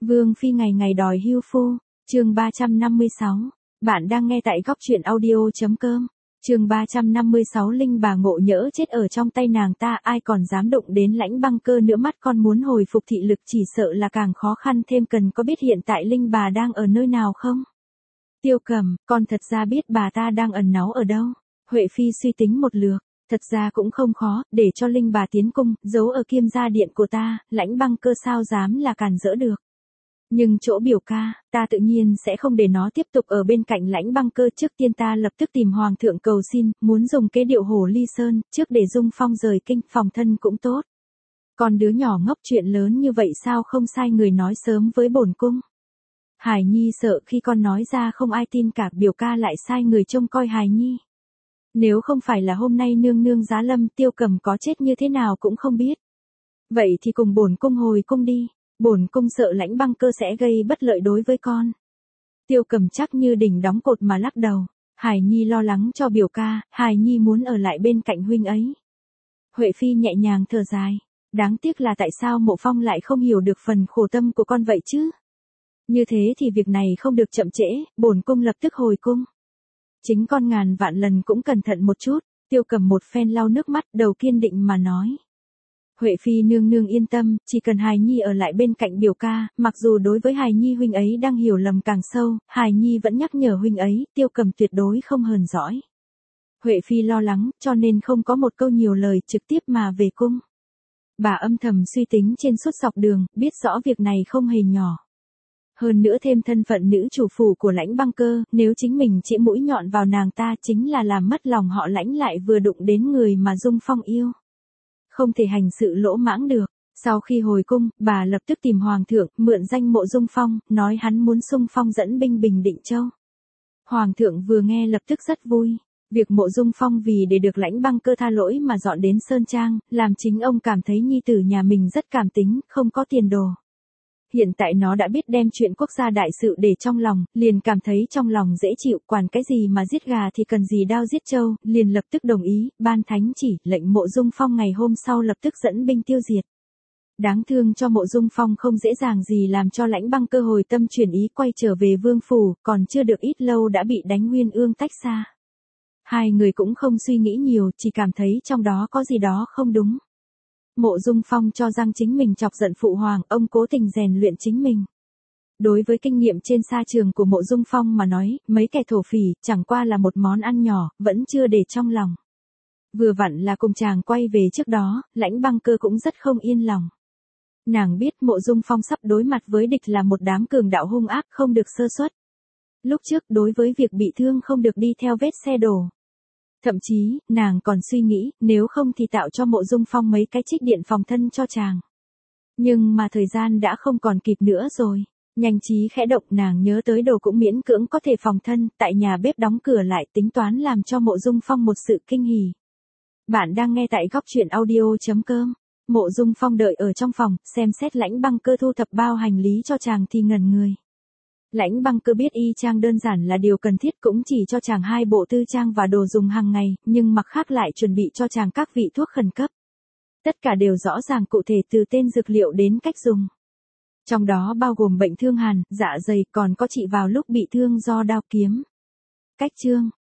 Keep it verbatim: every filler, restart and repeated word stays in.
Vương Phi ngày ngày đòi hưu phu, chương ba trăm năm mươi sáu. Bạn đang nghe tại góc truyện audio.com. Chương ba trăm năm mươi sáu Linh bà ngộ nhỡ chết ở trong tay nàng ta, ai còn dám động đến Lãnh Băng Cơ nữa. Mắt con muốn hồi phục thị lực chỉ sợ là càng khó khăn thêm, cần có biết hiện tại Linh bà đang ở nơi nào không? Tiêu Cầm, con thật ra biết bà ta đang ẩn náu ở đâu. Huệ Phi suy tính một lượt, thật ra cũng không khó, để cho Linh bà tiến cung, giấu ở Kiêm gia điện của ta, Lãnh Băng Cơ sao dám là cản rỡ được. Nhưng chỗ biểu ca, ta tự nhiên sẽ không để nó tiếp tục ở bên cạnh Lãnh Băng Cơ. Trước tiên ta lập tức tìm Hoàng thượng cầu xin, muốn dùng kế điệu Hồ Ly Sơn, trước để Dung Phong rời kinh, phòng thân cũng tốt. Còn đứa nhỏ ngốc chuyện lớn như vậy sao không sai người nói sớm với bổn cung. Hải Nhi sợ khi con nói ra không ai tin cả, biểu ca lại sai người trông coi Hải Nhi. Nếu không phải là hôm nay nương nương giá lâm, Tiêu Cầm có chết như thế nào cũng không biết. Vậy thì cùng bổn cung hồi cung đi. Bổn cung sợ Lãnh Băng Cơ sẽ gây bất lợi đối với con. Tiêu Cầm chắc như đỉnh đóng cột mà lắc đầu. Hải Nhi lo lắng cho biểu ca, Hải Nhi muốn ở lại bên cạnh huynh ấy. Huệ Phi nhẹ nhàng thở dài. Đáng tiếc là tại sao Mộ Phong lại không hiểu được phần khổ tâm của con vậy chứ? Như thế thì việc này không được chậm trễ, bổn cung lập tức hồi cung. Chính con ngàn vạn lần cũng cẩn thận một chút. Tiêu Cầm một phen lau nước mắt, đầu kiên định mà nói. Huệ Phi nương nương yên tâm, chỉ cần Hài Nhi ở lại bên cạnh biểu ca, mặc dù đối với Hài Nhi huynh ấy đang hiểu lầm càng sâu, Hài Nhi vẫn nhắc nhở huynh ấy, Tiêu Cầm tuyệt đối không hờn dỗi. Huệ Phi lo lắng, cho nên không có một câu nhiều lời, trực tiếp mà về cung. Bà âm thầm suy tính trên suốt dọc đường, biết rõ việc này không hề nhỏ. Hơn nữa thêm thân phận nữ chủ phủ của Lãnh Băng Cơ, nếu chính mình chĩa mũi nhọn vào nàng ta chính là làm mất lòng họ Lãnh, lại vừa đụng đến người mà Dung Phong yêu. Không thể hành sự lỗ mãng được. Sau khi hồi cung, bà lập tức tìm Hoàng thượng, mượn danh Mộ Dung Phong, nói hắn muốn xung phong dẫn binh Bình Định Châu. Hoàng thượng vừa nghe lập tức rất vui. Việc Mộ Dung Phong vì để được Lãnh Băng Cơ tha lỗi mà dọn đến Sơn Trang, làm chính ông cảm thấy nhi tử nhà mình rất cảm tính, không có tiền đồ. Hiện tại nó đã biết đem chuyện quốc gia đại sự để trong lòng, liền cảm thấy trong lòng dễ chịu, quản cái gì mà giết gà thì cần gì đao giết trâu, liền lập tức đồng ý, ban thánh chỉ, lệnh Mộ Dung Phong ngày hôm sau lập tức dẫn binh tiêu diệt. Đáng thương cho Mộ Dung Phong không dễ dàng gì làm cho Lãnh Băng Cơ hồi tâm chuyển ý quay trở về vương phủ, còn chưa được ít lâu đã bị đánh nguyên ương tách xa. Hai người cũng không suy nghĩ nhiều, chỉ cảm thấy trong đó có gì đó không đúng. Mộ Dung Phong cho rằng chính mình chọc giận phụ hoàng, ông cố tình rèn luyện chính mình. Đối với kinh nghiệm trên sa trường của Mộ Dung Phong mà nói, mấy kẻ thổ phỉ chẳng qua là một món ăn nhỏ, vẫn chưa để trong lòng. Vừa vặn là cùng chàng quay về trước đó, Lãnh Băng Cơ cũng rất không yên lòng. Nàng biết Mộ Dung Phong sắp đối mặt với địch là một đám cường đạo hung ác, không được sơ suất. Lúc trước đối với việc bị thương không được đi theo vết xe đổ. Thậm chí, nàng còn suy nghĩ, nếu không thì tạo cho Mộ Dung Phong mấy cái trích điện phòng thân cho chàng. Nhưng mà thời gian đã không còn kịp nữa rồi. Nhanh trí khẽ động, nàng nhớ tới đồ cũng miễn cưỡng có thể phòng thân, tại nhà bếp đóng cửa lại, tính toán làm cho Mộ Dung Phong một sự kinh hỉ. Bạn đang nghe tại góc truyện audio.com. Mộ Dung Phong đợi ở trong phòng, xem xét Lãnh Băng Cơ thu thập bao hành lý cho chàng thì ngẩn người. Lãnh Băng Cơ biết y trang đơn giản là điều cần thiết, cũng chỉ cho chàng hai bộ tư trang và đồ dùng hàng ngày, nhưng mặt khác lại chuẩn bị cho chàng các vị thuốc khẩn cấp. Tất cả đều rõ ràng cụ thể từ tên dược liệu đến cách dùng. Trong đó bao gồm bệnh thương hàn, dạ dày, còn có trị vào lúc bị thương do đao kiếm. Cách chương,